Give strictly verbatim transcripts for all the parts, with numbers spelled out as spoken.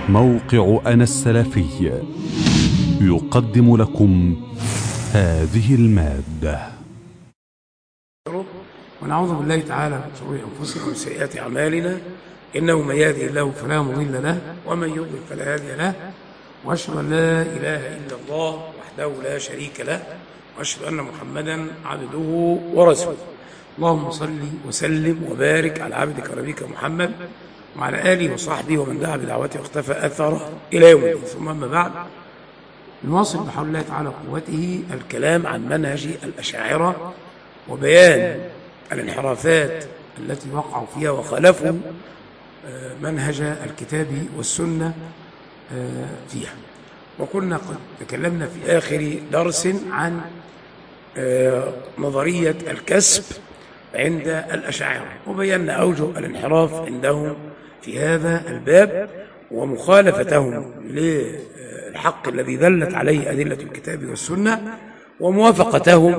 موقع أنا السلفي يقدم لكم هذه المادة. ونعوذ بالله تعالى من شرور أنفسنا ومن سيئات أعمالنا، إنه من يهده الله فلا مضل له ومن يضلل فلا هادي له، وأشهد أن لا إله إلا الله وحده لا شريك له، وأشهد أن محمدا عبده ورسوله. اللهم صل وسلم وبارك على عبدك ونبيك محمد وعلى آله وصحبه ومن دعا بدعوته واختفى أثره إلى يوم الدين. ثم أما بعد، نواصل بحول الله تعالى وقوته الكلام عن منهج الأشاعرة وبيان الانحرافات التي وقعوا فيها وخالفوا منهج الكتاب والسنة فيها. وكنا قد تكلمنا في آخر درس عن نظرية الكسب عند الأشاعرة، وبينا أوجه الانحراف عندهم في هذا الباب ومخالفتهم للحق الذي دلت عليه أدلة الكتاب والسنة، وموافقتهم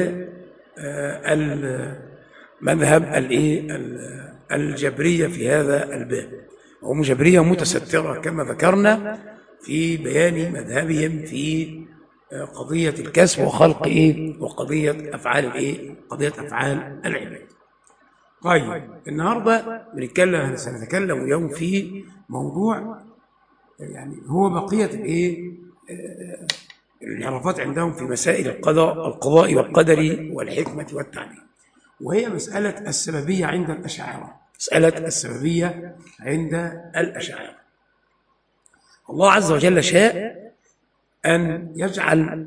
للمذهب الجبرية في هذا الباب، وهم جبرية متسترة كما ذكرنا في بيان مذهبهم في قضية الكسب وخلق إيه وقضية أفعال الإيه قضية أفعال العباد. طيب، النهاردة بنتكلم سنتكلم اليوم في موضوع يعني هو بقية الإيه الانحرافات عندهم في مسائل القضاء القضاء والقدر والحكمة والتعليم، وهي مسألة السببية عند الأشاعرة. مسألة السببية عند الأشاعرة، الله عز وجل شاء أن يجعل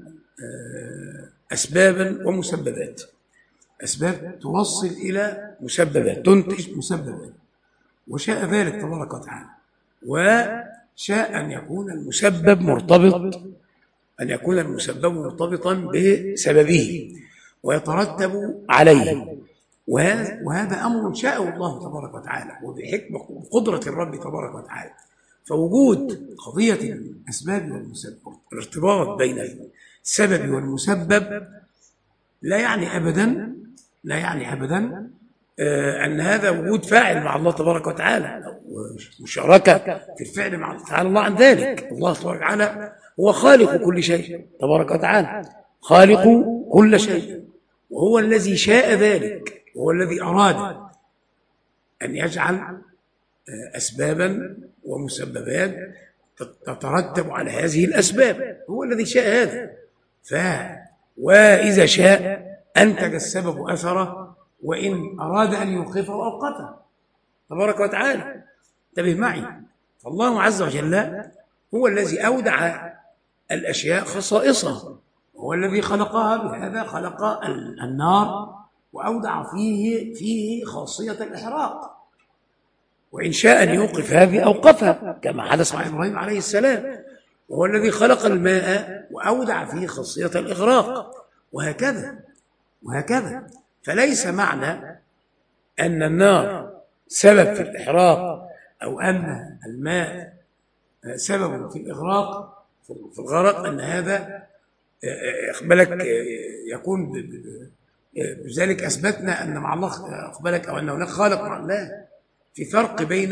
أسبابا ومسببات، أسباب توصل إلى مسببات تنتج مسببات، وشاء ذلك تبارك وتعالى، وشاء أن يكون المسبب مرتبط أن يكون المسبب مرتبطا بسببه ويترتب عليه، وهذا, وهذا أمر شاءه الله تبارك وتعالى وبحكمة وقدرة الرب تبارك وتعالى. فوجود قضية الأسباب والمسبب، الارتباط بين السبب والمسبب، لا يعني أبدا لا يعني أبدا أن هذا وجود فاعل مع الله تبارك وتعالى، مشاركة في الفعل مع الله تعالى الله عن ذلك. الله تبارك وتعالى هو خالق كل شيء تبارك وتعالى، خالق كل شيء، وهو الذي شاء ذلك، وهو الذي أراد أن يجعل أسبابا ومسببات تترتب على هذه الأسباب، هو الذي شاء هذا. ف وإذا شاء أنتج السبب أثره، وإن أراد أن يوقفه أوقفه تبارك وتعالى. انتبه معي، فالله عز وجل هو الذي أودع الأشياء خصائصها، هو الذي خلقها بهذا، خلق النار وأودع فيه فيه خاصية الإحراق، وإن شاء أن يوقف هذه أوقفها كما حدث مع إبراهيم عليه السلام، وهو الذي خلق الماء وأودع فيه خاصية الإغراق، وهكذا وهكذا. فليس معنى أن النار سبب في الإحراق أو أن الماء سبب في الإغراق في الغرق أن هذا بالك يكون بذلك أثبتنا أن مع الله بالك أو أن هناك خالق مع الله. في فرق بين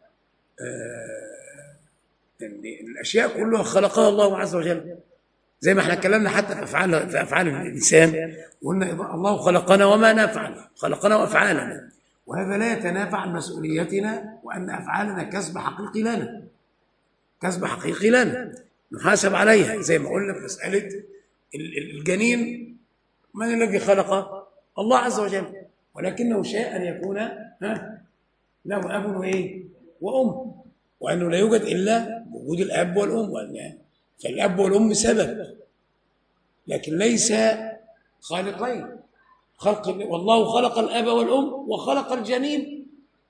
الأشياء كلها خلقها الله عز وجل، زي ما احنا اتكلمنا حتى في أفعال في أفعال الإنسان، قلنا الله خلقنا وما نفعل، خلقنا وأفعالنا، وهذا لا يتنافى عن مسؤوليتنا، وأن أفعالنا كسب حقيقي لنا، كسب حقيقي لنا نحاسب عليها. زي ما قلنا في مسألة الجنين، من الذي خلقه؟ الله عز وجل، ولكنه شاء أن يكون ها له أب وإيه وأم، وأنه لا يوجد إلا وجود الأب والأم، وأن فالأب والأم سبب لكن ليس خالقين. خلق والله خلق الأب والأم وخلق الجنين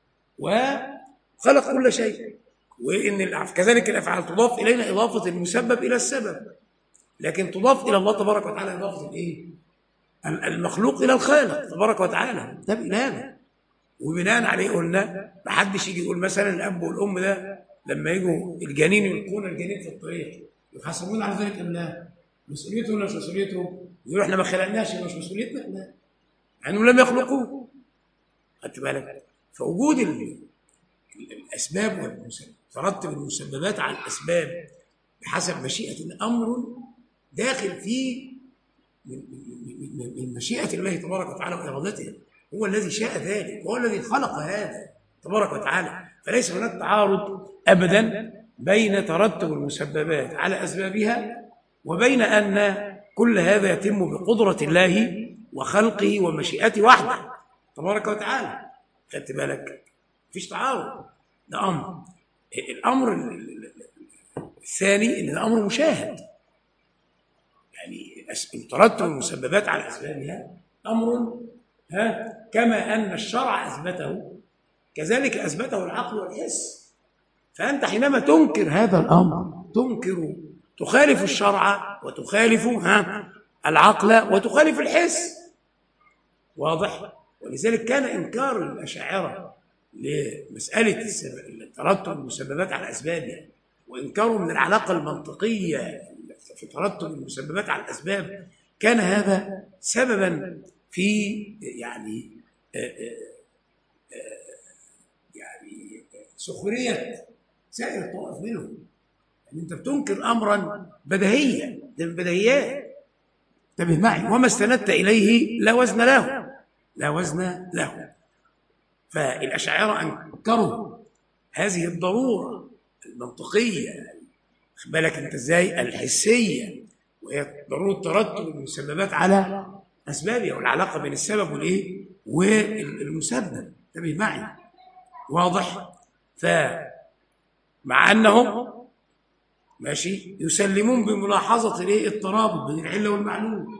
وخلق كل شيء، وإن كذلك الأفعال تضاف إلينا إضافة المسبب إلى السبب، لكن تضاف إلى الله تبارك وتعالى إضافة الإيه المخلوق إلى الخالق تبارك وتعالى. ده بإله، وبناء عليه قلنا ما حدش يجي يقول مثلا الأب والأم ده لما يجوا الجنين يلقون الجنين في الطريق يحاسبون على ذلك أم لا؟ مسؤوليته ولا مش مسؤوليته؟ يقولوا احنا ما خلقناش، مش مسؤوليتنا؟ لا، عنهم لم يخلقوه. خدت بالك؟ فوجود الأسباب والمسبب ترتب المسببات على الأسباب بحسب مشيئة الأمر داخل في من من مشيئة الله تبارك وتعالى وإرادته. هو الذي شاء ذلك، هو الذي خلق هذا تبارك وتعالى. فليس هناك تعارض أبدا بين ترتب المسببات على أسبابها وبين أن كل هذا يتم بقدرة الله وخلقه ومشيئته وحده تبارك وتعالى. خدت بالك؟ مفيش تعارض، ده أمر. الأمر الثاني إن الأمر مشاهد، يعني ترتب المسببات على أسبابها أمر ها كما أن الشرع أثبته كذلك أثبته العقل والحس. فأنت حينما تنكر هذا الأمر تنكر تخالف الشرع وتخالف ها العقل وتخالف الحس. واضح؟ ولذلك كان إنكار الأشاعرة لمسألة ترتب المسببات على أسبابها وإنكاره من العلاقة المنطقية في ترتب المسببات على الأسباب كان هذا سببا في يعني يعني سخرية سائر الطوائف منهم. يعني أنت بتنكر أمرا بديهيا، ده من بديهيات. انتبه معي، وما استندت إليه لا وزن له، لا وزن له. فالأشاعرة أنكروا هذه الضرورة المنطقية، بالك أنت إزاي الحسية، وهي ضرورة ترتب المسببات على أسبابها والعلاقة بين السبب والإيه والمسبب. انتبه معي، واضح؟ فمع أنهم ماشي يسلمون بملاحظة الإيه الترابط بين العلة والمعلول.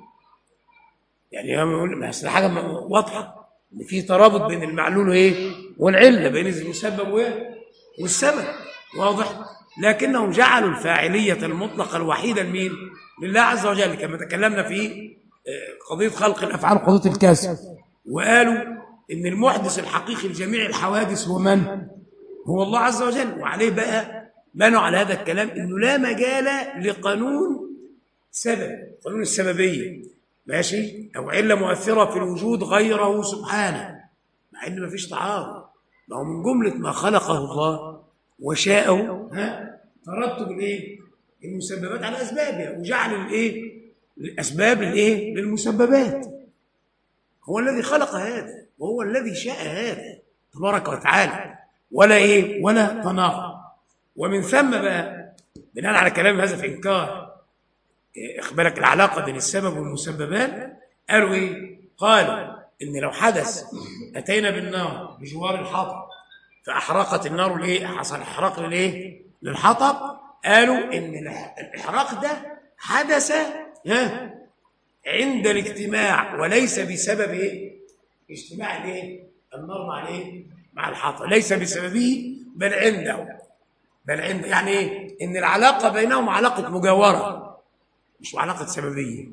يعني يقول حاجة واضحة إن في ترابط بين المعلول وإيه والعلة، بين المسبب والسبب، واضح؟ لكنهم جعلوا الفاعلية المطلقة الوحيدة لمين؟ لله عز وجل، كما تكلمنا في قضية خلق الأفعال قضية الكسب، وقالوا إن المحدث الحقيقي لجميع الحوادث هو من؟ هو الله عز وجل. وعليه بقى بنوا على هذا الكلام إنه لا مجال لقانون سبب، قانون السببية، ماشي، أو علة مؤثرة في الوجود غيره سبحانه، مع إن ما فيش تعارض. ما هو من جملة ما خلقه الله وشاءه ها ترتب الايه المسببات على اسبابها، وجعل الايه الاسباب للايه للمسببات. هو الذي خلق هذا وهو الذي شاء هذا تبارك وتعالى، ولا ايه ولا تناقض. ومن ثم بقى بناء على كلام هذا في انكار اخبارك العلاقه بين السبب والمسببات، قالوا ايه؟ قالوا ان لو حدث اتينا بالنار بجوار الحطب فاحرقت النار الايه حصل احراق للايه للحطب، قالوا ان الاحراق ده حدث ها عند الاجتماع وليس بسبب ايه اجتماع الايه النار مع الايه مع الحطب، ليس بسببه بل عنده بل عنده يعني ايه ان العلاقه بينهم علاقه مجاوره مش علاقه سببيه،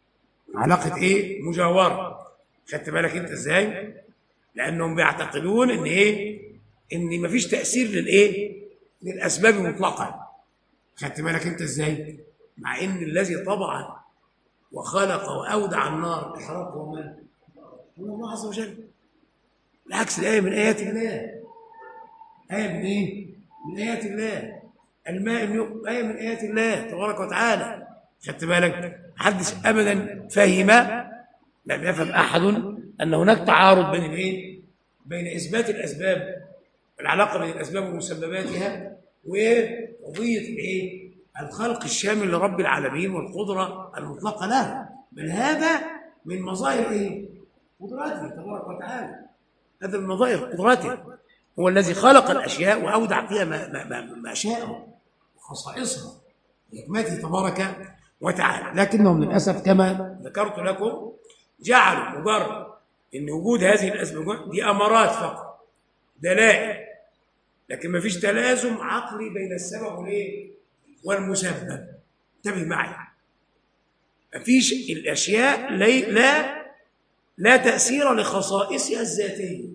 علاقه ايه مجاوره. خدت بالك انت ازاي؟ لانهم بيعتقدون ان ايه ان مفيش تاثير للايه للاسباب مطلقا. خدت بالك انت ازاي؟ مع ان الذي طبع وخلق واودع النار احراق هو من؟ هو الله عز وجل. بالعكس الايه من ايات الله، ايه من ايه من ايات الله. الماء ايه من ايات الله تبارك وتعالى. خدت بالك؟ محدش ابدا فهم، لم يفهم احد ان هناك تعارض بين الايه بين اثبات الاسباب، العلاقه بين الاسباب ومسبباتها، وقضيه الايه الخلق الشامل لرب العالمين والقدره المطلقه له. بل هذا من مظاهر ايه قدرته تبارك وتعالى، هذا من مظاهر قدرته. هو الذي خلق الاشياء واودع فيها ما, ما, ما, ما شاءه وخصائصها بحكمته تبارك وتعالى. لكنهم للاسف كما ذكرت لكم جعلوا مجرد ان وجود هذه الاسباب دي امارات فقط، دلائل، لكن ما فيش تلازم عقلي بين السبب والايه والمسبب. انتبه معي، ما فيش الاشياء لا لا تاثير لخصائصها الذاتيه،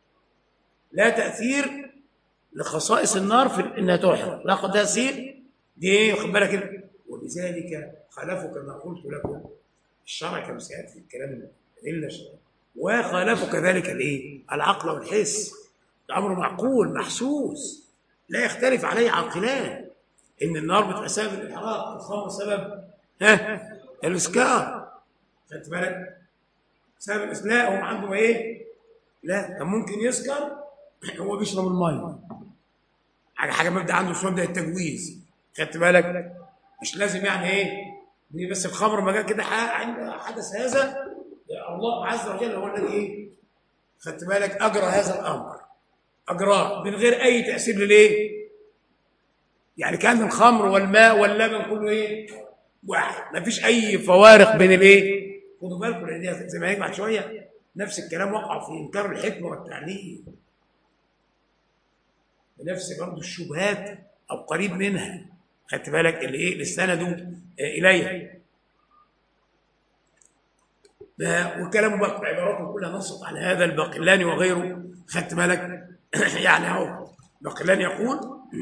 لا تاثير لخصائص النار في انها تحرق، لا تاثير دي خد بالك. ولذلك خالفوا كما قلت لكم الشرع كما سياتي الكلام الا الشرع، وخالفوا كذلك الايه العقل والحس. ده امر معقول محسوس، لا يختلف عليه عاقلان ان النار بتبقى سبب الاحراق، الخمر سبب ها الاسكار، خدت بالك؟ سبب الاسلاء. هم عندهم ايه؟ لا، كان ممكن يسكر هو بيشرب الميه، حاجه حاجه مبدا عنده اسمه مبدا التجويز، خدت بالك؟ مش لازم يعني ايه دي بس الخمر ما جاء كده حدث هذا، الله عز وجل هو الذي ايه؟ خدت بالك؟ اجرى هذا الامر، اجراه من غير اي تاثير للايه؟ يعني كان الخمر والماء واللبن كله ايه؟ واحد، ما فيش اي فوارق بين الايه؟ خدوا بالكم لان زي ما هيجي بعد شويه نفس الكلام وقع في انكار الحكمه والتعليل، بنفس برضه الشبهات او قريب منها، خدت بالك؟ اللي ايه؟ اللي استندوا اليها. وكلامه بقى عباراته كلها نصت على هذا الباقلاني وغيره، خدت بالك؟ يعني اهو باقلاني يقول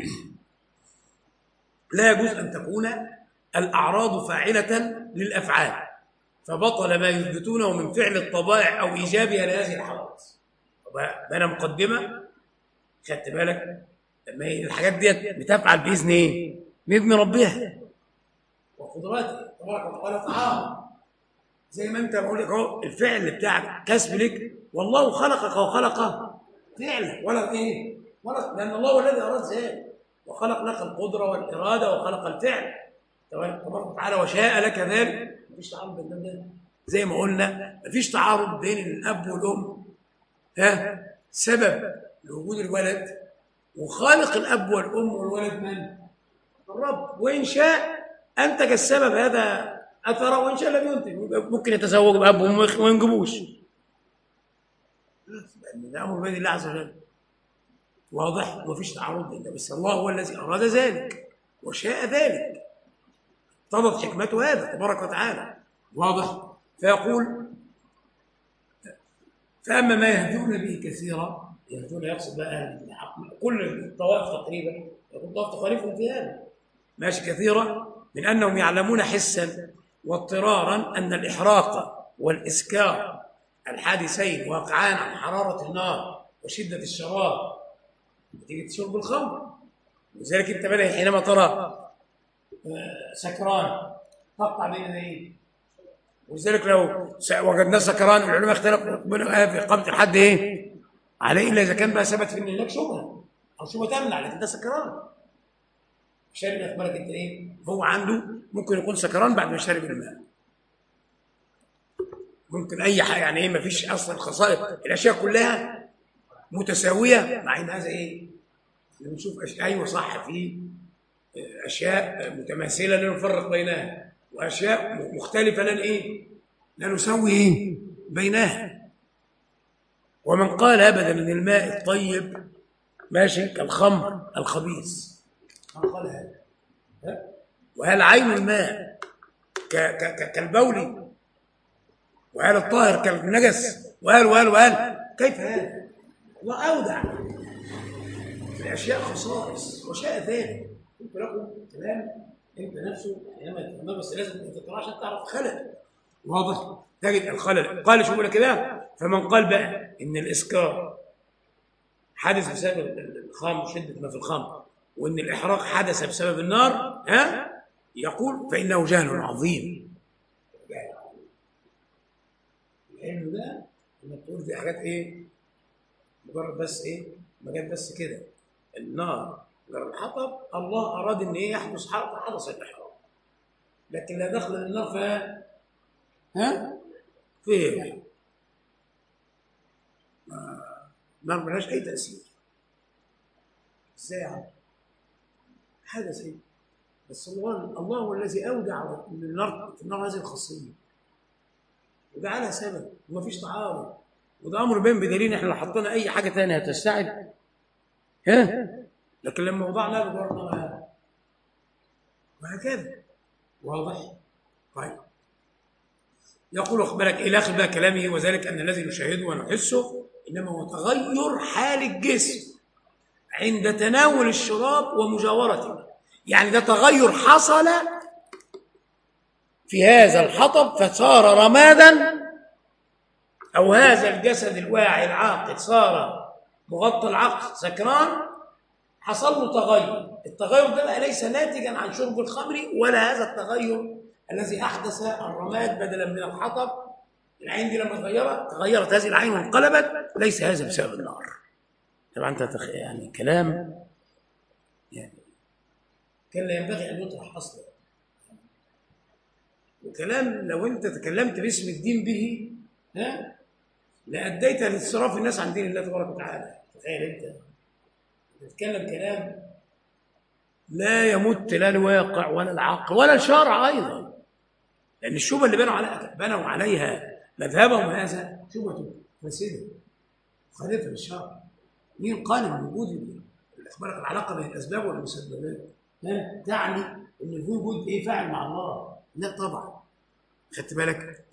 لا يجوز ان تكون الاعراض فاعله للافعال فبطل ما يثبتونه من فعل الطبائع او ايجابها لهذه الحوادث. انا مقدمه، خدت بالك؟ لما هي الحاجات ديت بتفعل باذن ايه؟ باذن ربها وقدراته تبارك وتعالى تعالى. زي ما انت بقول لك اهو الفعل بتاعك كسب لك، والله خلقك وخلق فعلا ولا ايه؟ ولا لان الله هو الذي اراد ذلك وخلق لك القدره والاراده وخلق الفعل تبارك وتعالى وشاء لك ذلك. مفيش تعارض بين ده، زي ما قلنا مفيش تعارض بين الاب والام، ها سبب لوجود الولد وخالق الاب والام والولد من؟ الرب، وان شاء انتج السبب هذا اثره وان شاء لم ينتج، ممكن يتزوج باب وما ينجبوش، لان ده امر بين الله عز وجل واضح ومفيش تعارض بين ده، بس الله هو الذي اراد ذلك وشاء ذلك، اقتضت حكمته هذا تبارك وتعالى، واضح؟ فيقول فاما ما يهدون به كثيرا، يهدون يقصد بقى كل الطوائف تقريبا، يقول طائف تخالفهم في هذا ماشي كثيرا، من انهم يعلمون حسا واضطرارا ان الاحراق والاسكار الحادثين واقعان عن حراره النار وشده الشراب نتيجه شرب الخمر. لذلك انت بدأ حينما ترى سكران تقطع بين يديه، ولذلك لو وجدناه سكران العلماء اختلفوا في اقامه الحد ايه؟ عليه، الا اذا كان بقى ثبت في ان هناك شبهه او شبهه تمنع، لكن ده سكران شارب اخبارك انت ايه؟ هو عنده ممكن يكون سكران بعد ما شرب الماء، ممكن اي حاجه يعني ايه؟ ما فيش اصلا خصائص، الاشياء كلها متساويه، مع ان هذا ايه؟ بنشوف اشياء ايوه صح، في اشياء متماثله لا نفرق بينها واشياء مختلفه لن ايه؟ لا نسوي ايه؟ بينها. ومن قال ابدا ان الماء الطيب ماشي كالخمر الخبيث، من قال هذا؟ وهل عين الماء كالبول؟ وهل الطاهر كالنجس؟ وهل وهل وهل كيف هذا؟ الله اودع في الاشياء خصائص وشاء ذلك. قلت لكم كلام انت نفسه حينما تفهمه، بس لازم تقرا عشان تعرف خلل، واضح؟ تجد الخلل. قال شو بقول كده؟ فمن قال بقى ان الاسكار حدث بسبب الخمر، شده ما في الخمر، وان الاحراق حدث بسبب النار، ها يقول فانه جهل عظيم. العلم ده انك تقول دي حاجات ايه؟ مجرد بس ايه؟ ما جت بس كده النار غير الحطب، الله اراد ان ايه؟ يحدث حدث الاحراق، لكن لا دخل للنار فيها ها؟ فيه النار ملهاش اي تاثير. ازاي يعني؟ حدث ايه؟ بس الله الله هو الذي اودع من النار في النار هذه الخاصيه وجعلها سبب، ومفيش تعارض، وده امر بين بدليل احنا لو حطينا اي حاجه ثانيه هتستعد، ها؟ لكن لما وضعنا بجرنا وهكذا، واضح؟ طيب يقول اخبرك الى اخر بقى كلامه، وذلك ان الذي نشاهده ونحسه انما هو تغير حال الجسم عند تناول الشراب ومجاورته، يعني ده تغير حصل في هذا الحطب فصار رمادا، او هذا الجسد الواعي العاقل صار مغطى العقل سكران، حصل له تغير، التغير ده بقى ليس ناتجا عن شرب الخمر ولا هذا التغير الذي احدث الرماد بدلا من الحطب. العين دي لما اتغيرت تغيرت هذه العين وانقلبت، ليس هذا بسبب النار. طبعا انت تخ... يعني كلام يعني كان لا ينبغي ان يطرح اصلا، وكلام لو انت تكلمت باسم الدين به ها لاديت لانصراف الناس عن دين الله تبارك وتعالى. تخيل انت تتكلم كلام لا يمت لا الواقع ولا العقل ولا الشرع ايضا، لان الشبهه اللي بنوا عليها بنوا عليها مذهبهم هذا شبهه فاسده مخالفه للشرع. مين قال ان وجود الاخبار العلاقه بين الاسباب والمسببات ها تعني ان في وجود ايه فاعل مع الله؟ لا طبعا. خدت بالك؟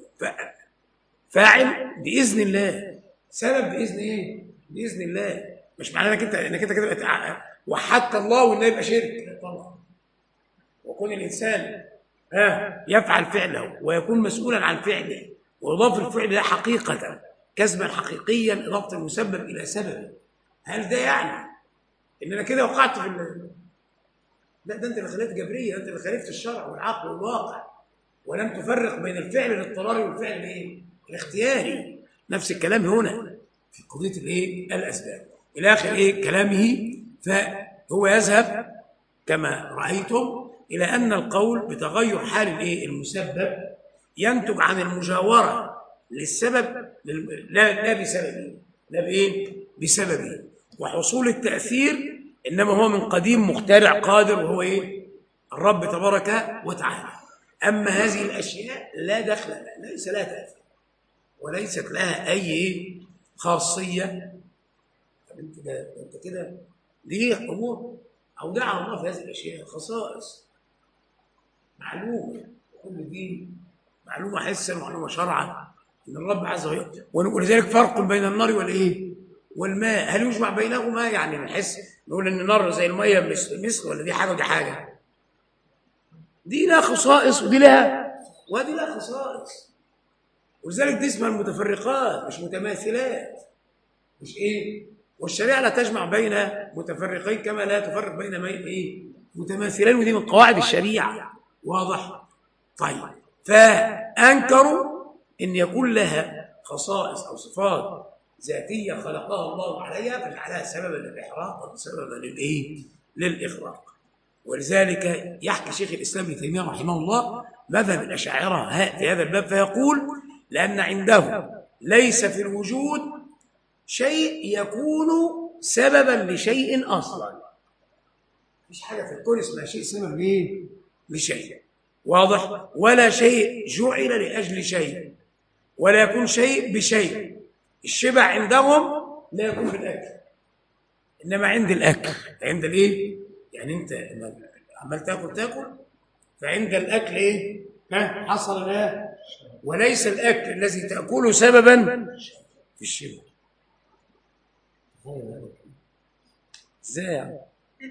فاعل باذن الله، سبب باذن ايه؟ باذن الله. مش معناه انك انت انك انت كده وحدت الله وانه يبقى شرك، لا طبعا. وكون الانسان ها يفعل فعله ويكون مسؤولا عن فعله ويضاف الفعل ده حقيقه كسبا حقيقيا اضافه المسبب الى سببه، هل ده يعني ان انا كده وقعت في ال... لا، ده انت اللي خالفت جبريه، انت اللي خالفت الشرع والعقل والواقع، ولم تفرق بين الفعل الاضطراري والفعل الايه؟ الاختياري. نفس الكلام هنا في قضيه الايه؟ الاسباب. الى اخر ايه كلامه. فهو يذهب كما رايتم الى ان القول بتغير حال الايه؟ المسبب ينتج عن المجاوره للسبب لا لا بسببه، لا بايه؟ بسببه. وحصول التاثير انما هو من قديم مخترع قادر وهو ايه؟ الرب تبارك وتعالى. اما هذه الاشياء لا دخل لها، ليس لها تاثير وليست لها اي خاصيه. طب انت كده انت كده دي امور اودعها الله في هذه الاشياء خصائص معلومه، كل دي معلومه حسا ومعلومه شرعا ان الرب عز وجل. ولذلك فرق بين النار والايه؟ والماء. هل يجمع بينهما؟ يعني نحس نقول ان النار زي الميه مثل مثل ولا دي حاجه ودي حاجه؟ دي لها خصائص ودي لها ودي لها خصائص. ولذلك دي اسمها المتفرقات مش متماثلات. مش ايه؟ والشريعه لا تجمع بين متفرقين كما لا تفرق بين ايه؟ متماثلين، ودي من قواعد الشريعه. واضح؟ طيب، فانكروا ان يكون لها خصائص او صفات ذاتيه خلقها الله عليها فجعلها سببا للاحراق او سببا للايه؟ للاغراق. ولذلك يحكي شيخ الاسلام ابن تيميه رحمه الله مذهب الاشاعره في هذا الباب، فيقول لان عنده ليس في الوجود شيء يكون سببا لشيء اصلا. مفيش حاجه في الكون اسمها شيء سبب ايه؟ لشيء. واضح؟ ولا شيء جعل لاجل شيء، ولا يكون شيء بشيء. الشبع عندهم لا يكون بالاكل، انما عند الاكل عند الايه؟ يعني انت عمال تاكل تاكل فعند الاكل ايه؟ ها حصل لا، وليس الاكل الذي تاكله سببا في الشبع. ازاي؟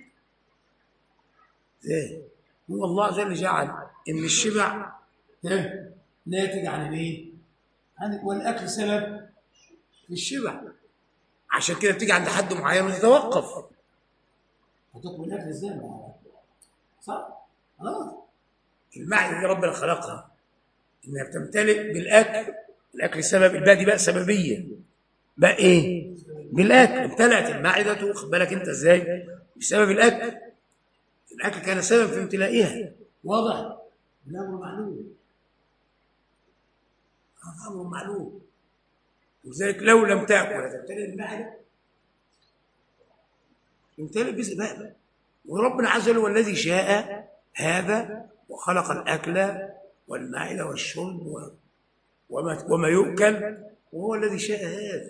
ازاي؟ هو الله عز وجل جعل ان الشبع ناتج عن الايه؟ والاكل سبب في الشبع. عشان كده بتيجي عند حد معين وتتوقف. هتاكل الاكل ازاي؟ صح؟ اه المعده دي ربنا خلقها انها بتمتلئ بالاكل، الاكل سبب، الباقي دي بقى سببيه. بقى ايه؟ بالاكل. امتلأت المعده، خد بالك انت ازاي؟ بسبب الاكل. الاكل كان سبب في امتلائها. واضح؟ الامر معلوم. امر معلوم. ولذلك لو لم تاكل هتمتلئ المعده، امتلئ بسبب. وربنا عز وجل هو الذي شاء هذا وخلق الاكل والمعده والشرب وما وما يؤكل، وهو الذي شاء هذا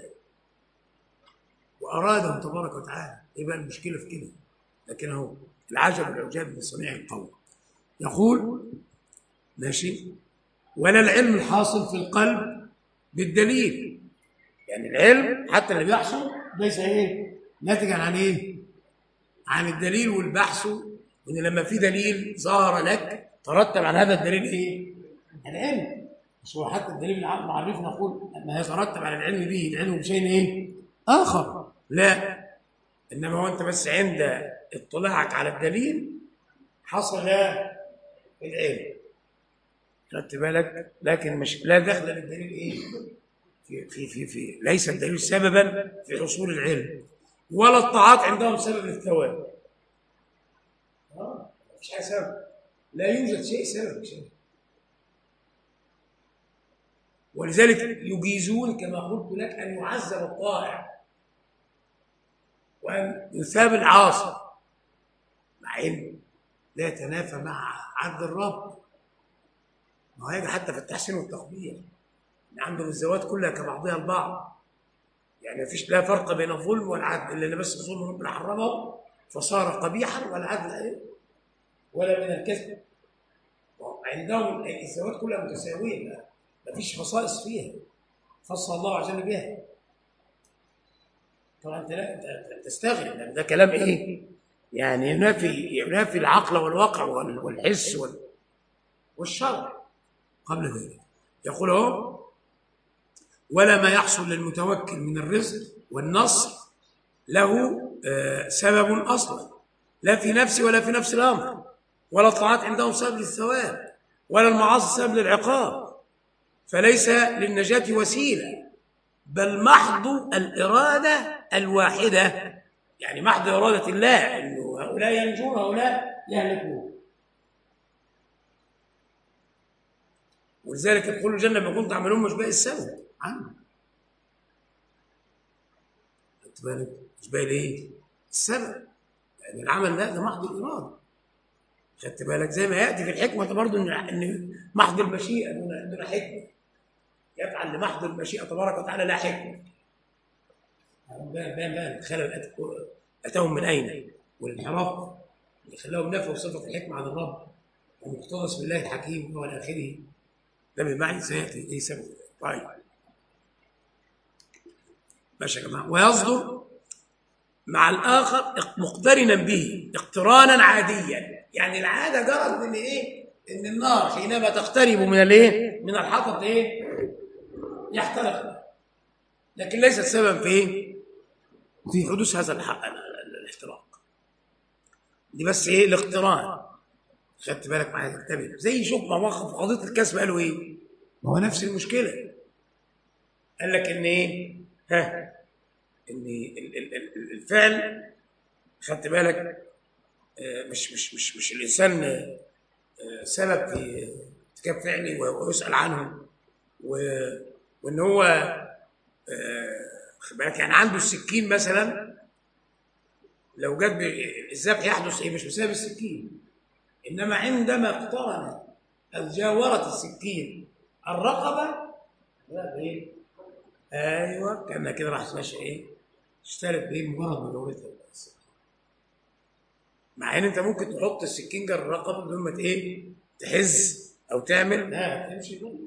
واراده تبارك وتعالى. يبقى المشكله في كده. لكن هو العجب والعجاب من صنيع القول. يقول ماشي، ولا العلم الحاصل في القلب بالدليل. يعني العلم حتى اللي بيحصل ليس ايه؟ ناتجا عن ايه؟ عن الدليل والبحث. وان لما في دليل ظهر لك ترتب على هذا الدليل ايه؟ العلم. مش هو حتى الدليل المعرف نقول ما يترتب على العلم به العلم بشيء ايه؟ اخر. لا، إنما هو أنت بس عند اطلاعك على الدليل حصل العلم، خدت بالك؟ لكن مش لا دخل للدليل إيه؟ في في في في ليس الدليل سببا في حصول العلم، ولا الطاعات عندهم سبب للثواب. اه مفيش حاجه سبب، لا يوجد شيء سبب شيء. ولذلك يجيزون كما قلت لك ان يعذب الطائع وان يثاب العاصي، مع ان لا يتنافى مع عدل الرب. ما هيجي حتى في التحسين والتقبيح ان عندهم الزواج كلها كبعضها البعض، يعني مفيش لا فرق بين الظلم والعدل، الا بس الظلم ربنا حرمه فصار قبيحا، والعدل ايه؟ ولا من الكذب. عندهم الزواج كلها متساويه، ما فيش خصائص فيها خص الله عز وجل بها. طبعا انت لا انت تستغرب، لان ده كلام ايه؟ يعني ينافي ينافي العقل والواقع والحس والشرع. قبل ذلك يقول اهو: ولا ما يحصل للمتوكل من الرزق والنصر له سبب اصلا، لا في نفسه ولا في نفس الامر، ولا الطاعات عندهم سبب للثواب، ولا المعاصي سبب للعقاب، فليس للنجاة وسيلة، بل محض الإرادة الواحدة، يعني محض إرادة الله أنه هؤلاء ينجون وهؤلاء يهلكون. ولذلك يدخلوا الجنة بما كنتم تعملون مش باقي السبب عنه. خدت بالك؟ مش باقي الايه؟ السبب، يعني العمل ده ده محض الإرادة. خدت بالك؟ زي ما يأتي في الحكمة برضه إن محض المشيئة دون حكمة، يفعل لمحض المشيئة تبارك وتعالى لا حكمة. بان بان بان الخلل أتاهم من أين؟ والانحراف اللي خلاهم نفوا صفة الحكمة عن الرب ومقتبس بالله الحكيم وإلى آخره، ده بمعنى سيأتي إيه سبب. طيب ماشي يا جماعة. ويصدر مع الآخر مقترنا به اقترانا عاديا، يعني العادة جرت من إيه؟ إن النار حينما تقترب من الإيه؟ من الحطب إيه؟ يحترق، لكن ليس السبب في إيه؟ في حدوث هذا الاحتراق. دي بس إيه؟ الاقتران. خدت بالك معايا؟ تكتبه زي شوف مواقف قضية الكسب قالوا إيه؟ ما هو نفس المشكلة. قال لك إن إيه؟ ها؟ إن الفعل، خدت بالك؟ مش مش مش مش الإنسان سبب في ارتكاب فعلي ويسأل عنه، وإن هو خد بالك يعني عنده السكين مثلا، لو جت الذبح يحدث إيه؟ مش بسبب السكين، إنما عندما اقترن أو جاورت السكين الرقبة، لا إيه؟ أيوه كأنها كده راح تمشي إيه؟ تشترك بإيه؟ مجرد مجاورتها بس. مع ان انت ممكن تحط السكين جر الرقبه بدون ما ايه تحز او تعمل، لا تمشي دول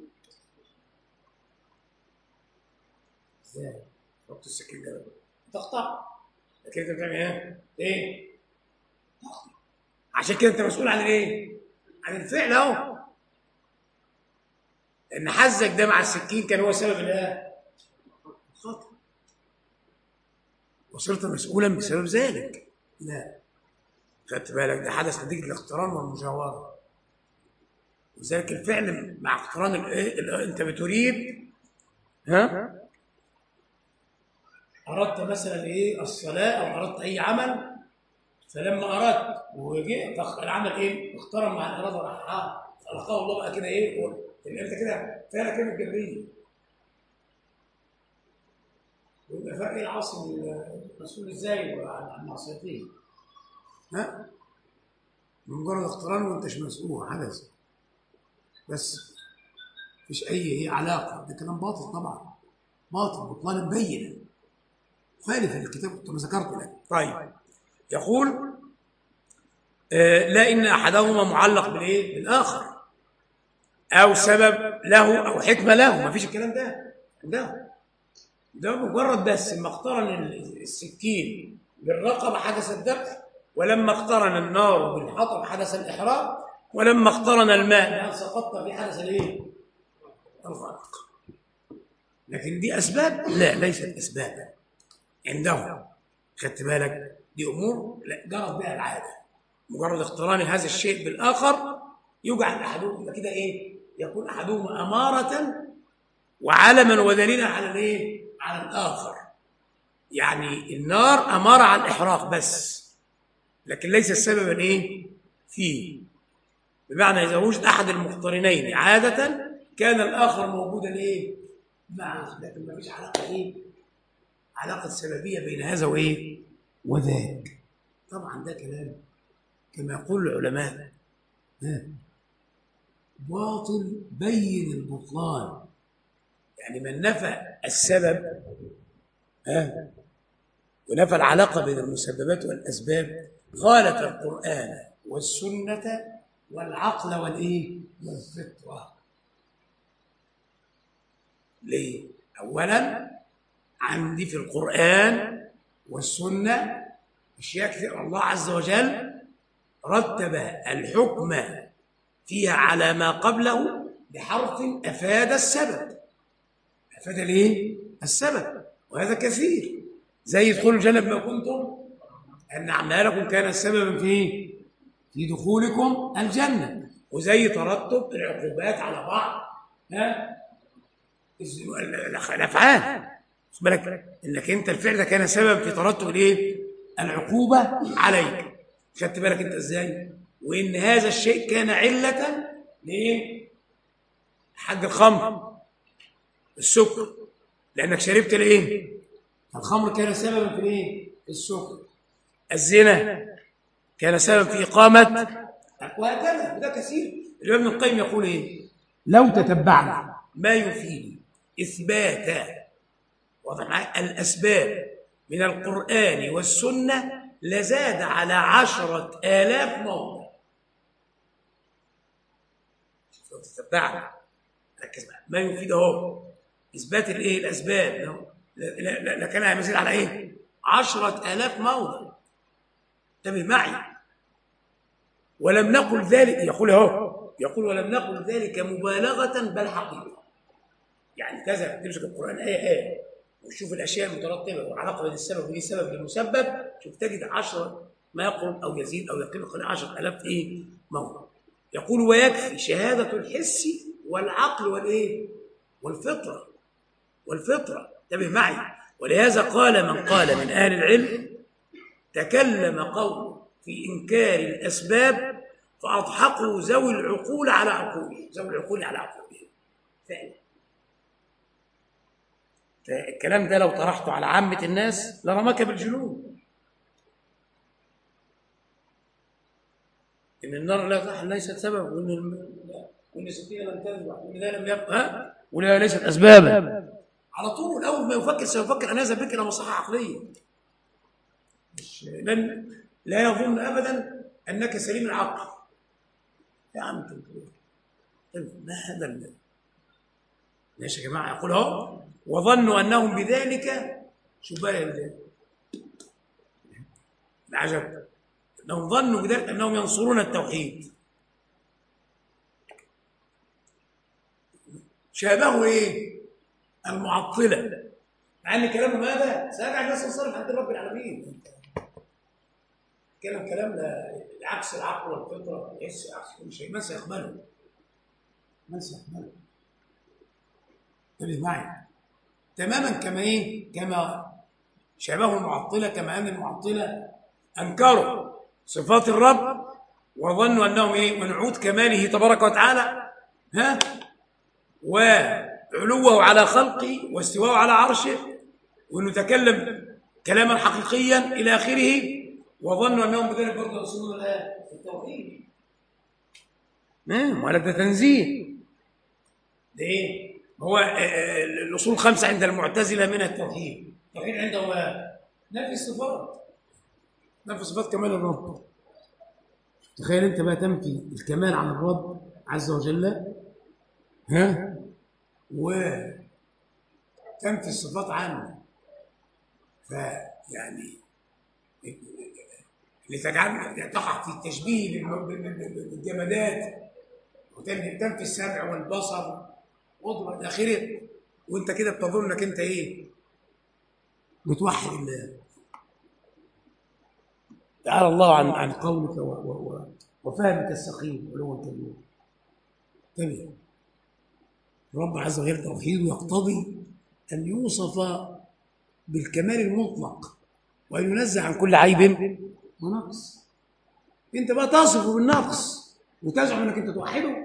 ازاي تحط السكين جر تقطع، لكن انت بتعمل ايه؟ ايه؟ عشان كده انت مسؤول عن الايه؟ عن الفعل اهو، لان حزك ده مع السكين كان هو سبب الايه؟ الخطا، وصرت مسؤولا بسبب ذلك. لا خدت بالك؟ ده حدث نتيجه الاقتران والمجاوره، وذلك الفعل مع اقتران الايه؟ انت بتريد ها اردت مثلا ايه؟ الصلاه او اردت اي عمل، فلما اردت وجئت العمل ايه؟ اقترن مع الاراده راح خلقه الله بقى كده ايه؟ انت كده فعلا كلمه جبريه، ويبقى فرق ايه العاصي المسؤول ازاي عن معصيته؟ ها؟ مجرد اقتران وانتش مسؤول حدث بس، مفيش اي علاقه. ده كلام باطل طبعا، باطل بطلان بين خالف الكتاب كما ذكرت لك. طيب يقول آه لا ان احدهما معلق بالايه؟ بالاخر، او سبب له او حكمه له، مفيش الكلام ده. ده ده مجرد بس لما اقترن السكين بالرقبه حدث الذبح، ولما اقترن النار بالحطب حدث الإحراق، ولما اقترن الماء بأن سقطت في حدث الايه؟ الغرق. لكن دي أسباب؟ لا ليست أسبابا عندهم. خدت بالك؟ دي امور لا جرت بها العاده، مجرد اقتران هذا الشيء بالاخر يجعل احدهما كده ايه؟ يكون احدهما اماره وعلما ودليلا على الايه؟ على الاخر. يعني النار اماره على الاحراق بس، لكن ليس سببا ايه؟ فيه. بمعنى اذا وجد احد المقترنين عاده كان الاخر موجودا ايه؟ معه، لكن ما فيش علاقه ايه؟ علاقه سببيه بين هذا وايه؟ وذاك. طبعا ده كلام كما يقول العلماء باطل بين البطلان. يعني من نفى السبب ها ونفى العلاقه بين المسببات والاسباب خالف القران والسنه والعقل والايه؟ والفطره. ليه؟ اولا عندي في القران والسنه اشياء كثير الله عز وجل رتب الحكم فيها على ما قبله بحرف افاد السبب. افاد الايه؟ السبب، وهذا كثير. زي ادخلوا الجنه بما كنتم ان عملنا لكم كان سببا في في دخولكم الجنه، وزي ترتب العقوبات على بعض ها الافعال. خد بالك انك انت الفعل ده كان سبب في ترتب الايه؟ العقوبه عليك. خدت بالك انت ازاي؟ وان هذا الشيء كان عله لايه؟ حد الخمر، السكر، لانك شربت الايه؟ الخمر كان سببا في الايه؟ في السكر. الزنا كان سببا في اقامه، وهكذا. وده كثير. الامام ابن القيم يقول ايه؟ لو تتبعنا ما يفيد اثبات واضح معايا الاسباب من القران والسنه لزاد على عشرة آلاف موضع. لو تتبعنا ركز معايا ما يفيد اهو اثبات الايه؟ الاسباب لكان هيزيد على ايه؟ عشرة آلاف موضع. انتبه معي. ولم نقل ذلك، يقول اهو يقول ولم نقل ذلك مبالغه بل حقيقه. يعني كذا تمسك القران ايه ايه وتشوف الاشياء المترتبه والعلاقه بين السبب ودي سبب للمسبب، شوف تجد عشرة ما يقرب او يزيد او يقل عشرة آلاف ايه؟ موضع. يقول ويكفي شهاده الحس والعقل والايه؟ والفطره والفطره. انتبه معي. ولهذا قال من قال من اهل العلم تكلم قوم في انكار الاسباب فاضحكوا ذوي العقول على عقولهم، ذوي العقول على عقولهم. فعلا الكلام ده لو طرحته على عامه الناس لرماك بالجنون. ان النار لا تحل ليست سبب، وان وان الستين لم تذبح، وان ده لم يبقى ها ولا ليست اسبابا. على طول اول ما يفكر سيفكر ان هذا بك الى مصلحه عقليه. مش لن لا يظن ابدا انك سليم العقل. يا عم ما هذا ال... ماشي يا جماعه. يقول اهو وظنوا انهم بذلك شبهه العجب انهم ظنوا بذلك انهم ينصرون التوحيد. شابهوا ايه؟ المعطله. مع ان كلامه ماذا؟ سيجعل الناس ينصرف عند رب العالمين. كلام كلام عكس العقل والفطره والحس، عكس كل شيء. من سيقبله؟ من سيقبله؟ انتبه معي. تماما كما ايه؟ كما شابهوا المعطله، كما ان المعطله انكروا صفات الرب وظنوا انهم ايه؟ ونعود كماله تبارك وتعالى ها وعلوه على خلقه واستواءه على عرشه وانه تكلم كلاما حقيقيا الى اخره، وظنوا انهم بذلك برضه يصلون التوحيد. نعم، ولا ده تنزيه. ده ايه؟ هو الاصول الخمسه عند المعتزله من التوحيد. التوحيد عنده نفي الصفات، نفي صفات كمال الرب. تخيل انت بقى تنفي الكمال عن الرب عز وجل ها وتنفي الصفات عنه، فيعني لتجعل تقع في التشبيه بالجمادات وتنفي السمع والبصر واضرب الى اخره، وانت كده بتظن انك انت ايه؟ بتوحد الله. تعالى الله عن عن قولك و- و- و- وفهمك السقيم علوا كبيرا. انتبه، رب عز وجل توحيده يقتضي أن يوصف بالكمال المطلق وأن ينزه عن كل عيب ونقص. أنت بقى تصفه بالنقص وتزعم أنك أنت توحده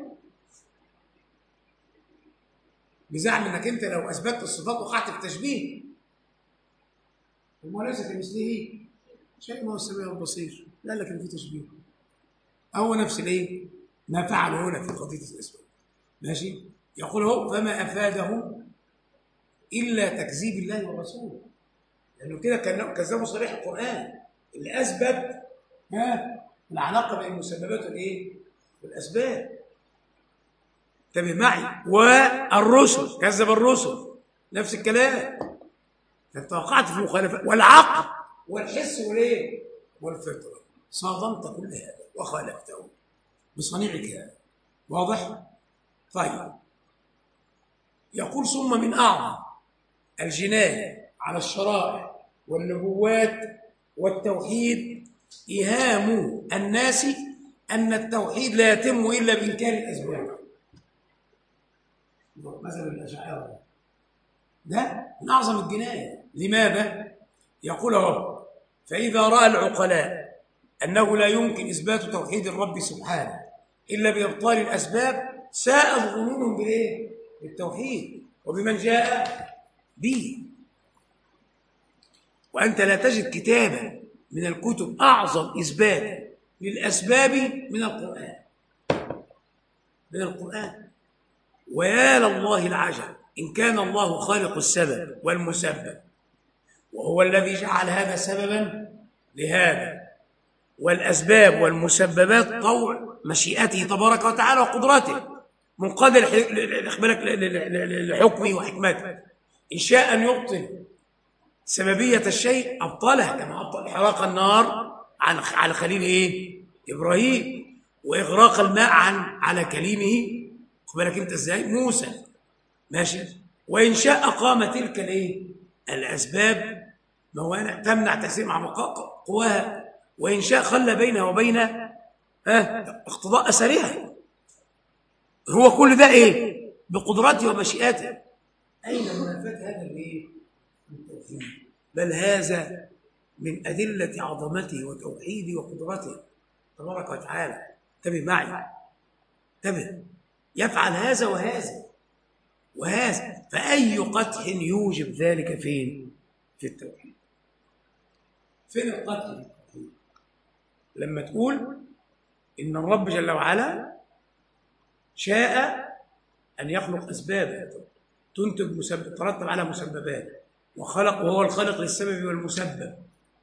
بزعم أنك أنت لو أثبتت الصفات وقعت في التشبيه. وما ليس كمثله شيء، ما هو السميع البصير، لا لكن في تشبيه. هو نفس الايه؟ ما فعله هنا في قضيه الاسباب. ماشي؟ يقول هو فما افاده الا تكذيب الله ورسوله، لانه كده كان كذبوا صريح القران اللي اثبت ها العلاقه بين المسببات والايه؟ والاسباب. انتبه معي. والرسل كذب الرسل نفس الكلام، فانت وقعت في مخالفه. والعقل والحس والايه؟ والفطره، صادمت كل هذا وخالفته بصنيعك هذا. واضح؟ طيب، يقول ثم من اعظم الجناية على الشرائع والنبوات والتوحيد إيهام الناس أن التوحيد لا يتم إلا بإنكار الأسباب. مثلا الأشاعرة ده من أعظم الجناية. لماذا؟ يقول هو فإذا رأى العقلاء أنه لا يمكن إثبات توحيد الرب سبحانه إلا بإبطال الأسباب ساءت ظنونهم بالإيه؟ بالتوحيد وبمن جاء به. وأنت لا تجد كتابا من الكتب أعظم إثباتا للأسباب من القرآن من القرآن ويا لله العجب إن كان الله خالق السبب والمسبب، وهو الذي جعل هذا سببا لهذا، والأسباب والمسببات طوع مشيئته تبارك وتعالى وقدرته منقادة لحكمه وحكمته. إن شاء أن يبطل سببية الشيء أبطلها، كما أبطل إحراق النار عن على خليل إيه؟ إبراهيم، وإغراق الماء عن على كليمه خد بالك أنت إزاي؟ موسى. ماشي؟ وإن شاء قام تلك الإيه؟ الأسباب موانع تمنع تأثير مع بقاء قواها، وإن شاء خلى بينها وبين ها اقتضاء أثرها. هو كل ده إيه؟ بقدرته ومشيئته. أين منافاة هذا الإيه؟ التوحيد؟ بل هذا من أدلة عظمته وتوحيده وقدرته تبارك وتعالى. انتبه معي، انتبه، يفعل هذا وهذا وهذا، فأي قدح يوجب ذلك فين؟ في التوحيد. فين القدح في التوحيد؟ لما تقول إن الرب جل وعلا شاء أن يخلق أسبابا تنتج مسبب ترتب على مسببات، وخلق وهو الخالق للسبب والمسبب،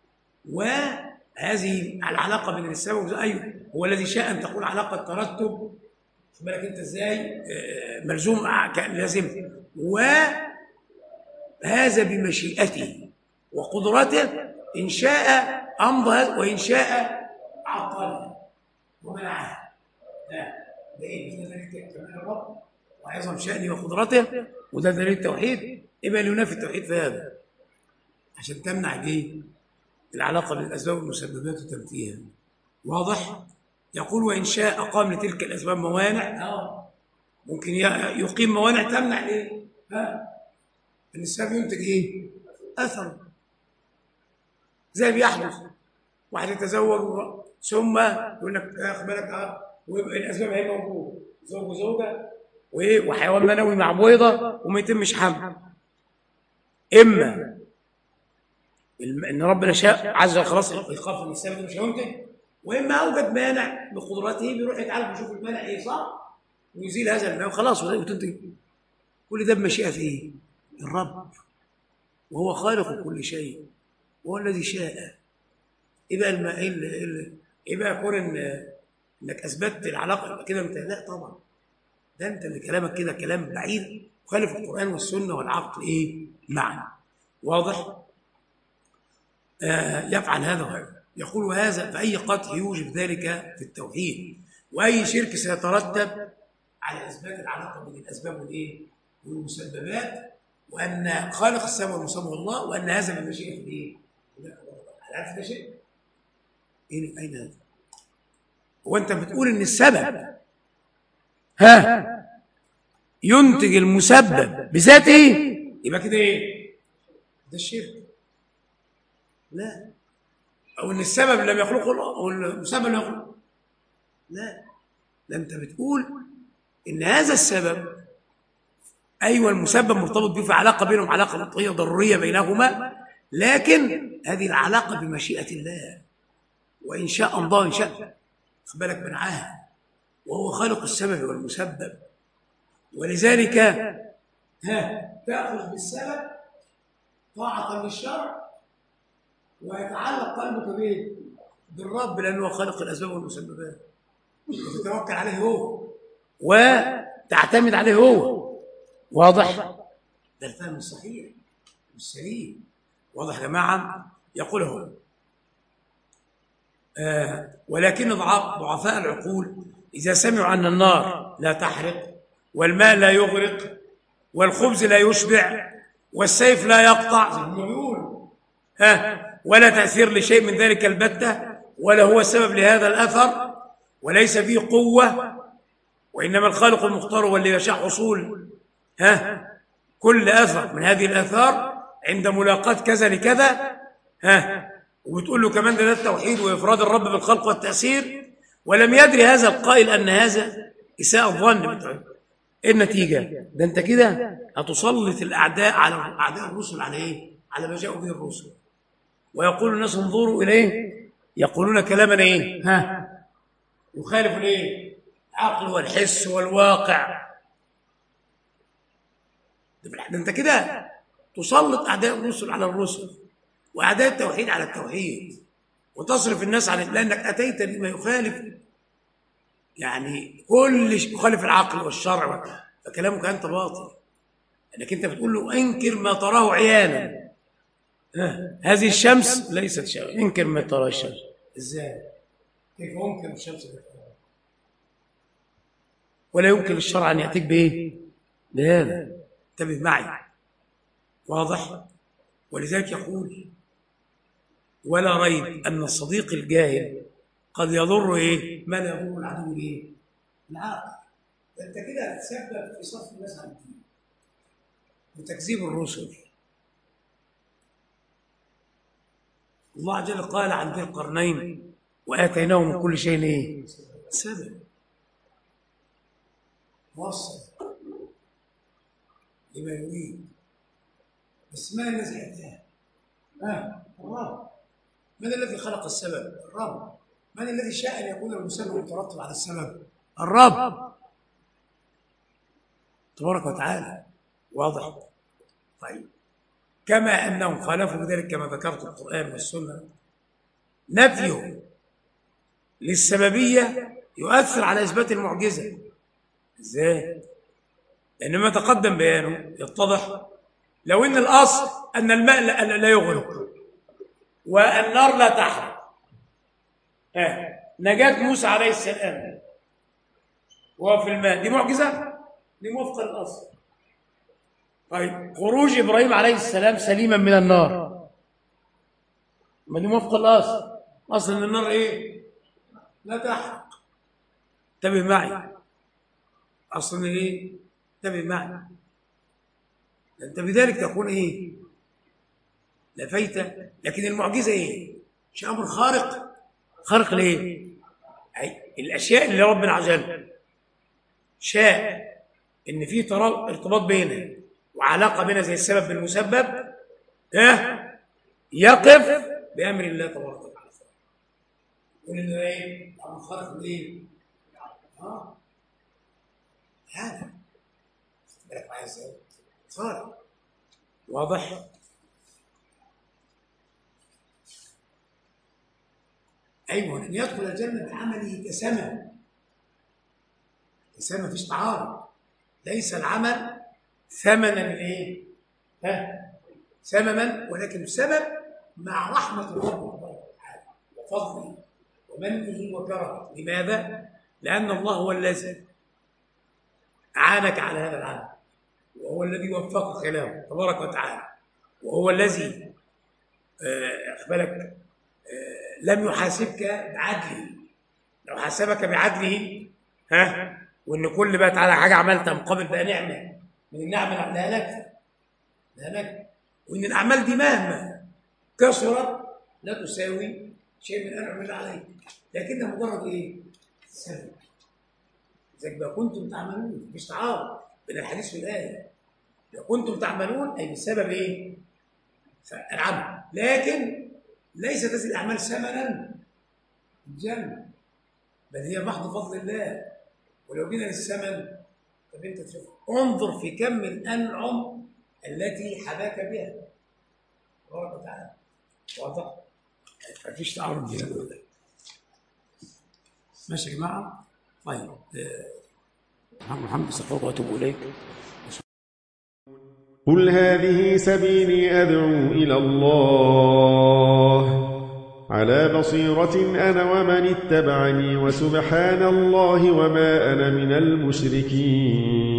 وهذه العلاقة بين السبب والمسبب. أيوه، هو الذي شاء أن تكون علاقة ترتب خد بالك أنت إزاي؟ ملزوم لازم، وهذا بمشيئته وقدرته. إن شاء أمضى وإن شاء عطل ومنعها. ده إيه؟ ده دليل كمال الرب وعظم شأنه وقدرته، وده دليل التوحيد. يبقى اللي ينافي التوحيد في هذا عشان تمنع ايه؟ العلاقه بين الاسباب والمسببات وتنفيها. واضح؟ يقول وان شاء اقام لتلك الاسباب موانع. اه ممكن يقيم موانع تمنع ايه؟ ها ان السبب ينتج ايه؟ اثر. زي بيحدث واحد يتزوج ثم يقول لك خد بالك اه الاسباب هي موجوده، زوج وزوجه وايه وحيوان منوي مع بيضه وما يتمش حمل. اما ان ربنا شاء عز وجل خلاص يخاف ان السبب مش هينتج، واما اوجد مانع بقدرته بيروح يتعالج يشوف المانع ايه صح ويزيل هذا المانع وخلاص وتنتج. كل ده بمشيئه ايه؟ الرب، وهو خالق كل شيء وهو الذي شاء. يبقى الم... يبقى يكون ان انك اثبتت العلاقه كده انت لا طبعا، ده انت اللي كلامك كده كلام بعيد مخالف القران والسنه والعقل ايه معا. واضح؟ آه يفعل هذا وهذا. يقول وهذا فأي قدح يوجب ذلك في التوحيد، وأي شرك سيترتب على إثبات العلاقة بين الأسباب والإيه؟ والمسببات، وأن خالق السبب والمسبب الله، وأن هذا من مشيئة الإيه؟ عارف ده شيء؟ اين اين هذا؟ هو انت بتقول ان السبب ها ينتج المسبب بذاته، يبقى كده ايه؟ ده الشرك. لا. او ان السبب لم يخلقه الله او المسبب لم يخلقه. لا، ده انت بتقول ان هذا السبب ايوه المسبب مرتبط به، في علاقه بينهم، علاقه منطقيه ضروريه بينهما، لكن هذه العلاقه بمشيئه الله، وان شاء الله ان شاء خد بالك من عهد، وهو خالق السبب والمسبب. ولذلك ها تاخذ بالسبب طاعه للشرع، ويتعلق قلبك به بالرب لانه خالق الاسباب والمسببات، وتتوكل عليه هو وتعتمد عليه هو. واضح؟ ده الفهم الصحيح والسليم. واضح يا جماعه؟ يقول هو آه ولكن ضعفاء العقول اذا سمعوا ان النار لا تحرق والماء لا يغرق والخبز لا يشبع والسيف لا يقطع زي ما بيقولوا ها ولا تاثير لشيء من ذلك البته، ولا هو السبب لهذا الاثر، وليس فيه قوه، وانما الخالق المختار هو اللي يشاء حصول ها كل اثر من هذه الاثار عند ملاقاه كذا لكذا ها وبتقول له كمان ده, ده التوحيد وافراد الرب بالخلق والتاثير، ولم يدري هذا القائل ان هذا اساءه ظن. النتيجه ده انت كده هتسلط الاعداء على اعداء الرسل على ايه؟ على ما جاءوا به الرسل، ويقول الناس انظروا اليه يقولون كلاما ايه؟ ها يخالف الايه؟ العقل والحس والواقع. ده انت كده تسلط اعداء الرسل على الرسل واعداء التوحيد على التوحيد، وتصرف الناس عن، لانك اتيت لما يخالف يعني كل شيء، يخالف العقل والشرع، فكلامك انت باطل، انك انت بتقول له انكر ما تراه عيانا. هذه الشمس ليست شمس، انكر ما تراه الشمس. ازاي؟ كيف انكر الشمس؟ ولا يمكن للشرع ان ياتيك بايه؟ بهذا. انتبه معي. واضح؟ ولذلك يقول ولا ريب ان الصديق الجاهل قد يضر ايه؟ ما لا يضر العدو ايه؟ العاقل. انت كده هتسبب في صرف الناس عن الدين وتكذيب الرسل. الله عز وجل قال عن ذي القرنين واتيناه من كل شيء ايه؟ سبب. وصل لما يريد، بس ما الذي اتاه؟ ها الرب. من الذي خلق السبب؟ الرب. من الذي شاء ان يكون المسبب مترتب على السبب؟ الرب تبارك وتعالى. واضح؟ طيب كما انهم خالفوا ذلك كما ذكرت القران والسنه، نفيه للسببيه يؤثر على اثبات المعجزه. ازاي؟ لان ما تقدم بيانه يتضح لو ان الاصل ان الماء لا يغرق والنار لا تحرق، ها نجاة موسى عليه السلام وهو في الماء دي معجزه، دي موافقه للاصل. طيب خروج ابراهيم عليه السلام سليما من النار، ما دي موافقه للاصل، اصل ان النار ايه؟ لا تحرق. انتبه معي، اصل ايه؟ انتبه معي. انت بذلك تكون ايه؟ لفيت. لكن المعجزه ايه؟ شيء امر خارق. خارق ليه؟ الاشياء اللي ربنا عز وجل شاء ان في ارتباط بينها وعلاقه بينها زي السبب بالمسبب، ها يقف بامر الله تبارك وتعالى. يقول انه ايه؟ امر خارق ليه؟ اه هذا بالك معايا ازاي؟ خارق. واضح؟ ايوه ان يدخل الجنه بعمله كسمه. كسمه مفيش تعارض. ليس العمل ثمنا لايه؟ ها ثمنا، ولكن سبب مع رحمه الله تعالى وفضله ومنه وكرمه. لماذا؟ لان الله هو الذي اعانك على هذا العمل، وهو الذي وفقك له تبارك وتعالى، وهو الذي اخبرك لم يحاسبك بعدله. لو حاسبك بعدله ها وان كل بقى تعالى حاجه عملتها مقابل بقى نعمه من النعم اللي عملها لك لا لك، وان الاعمال دي مهما كثرت لا تساوي شيء من انعم الله عليك، لكنها مجرد ايه؟ سبب. زي ما كنتم تعملون، مش تعارض بين الحديث والايه. لو كنتم تعملون اي بسبب ايه؟ العمل، لكن ليست هذه الاعمال ثمنا الجنه، بل هي محض فضل الله. ولو جينا للثمن طب انت تشوف انظر في كم الانعم التي حباك بها تبارك وتعالى. واضح؟ مفيش تعارض بين دول. ماشي يا جماعه؟ طيب محمد استغفرك واتوب اليك. قل هذه سبيلي أدعو إلى الله على بصيرة أنا ومن اتبعني وسبحان الله وما أنا من المشركين.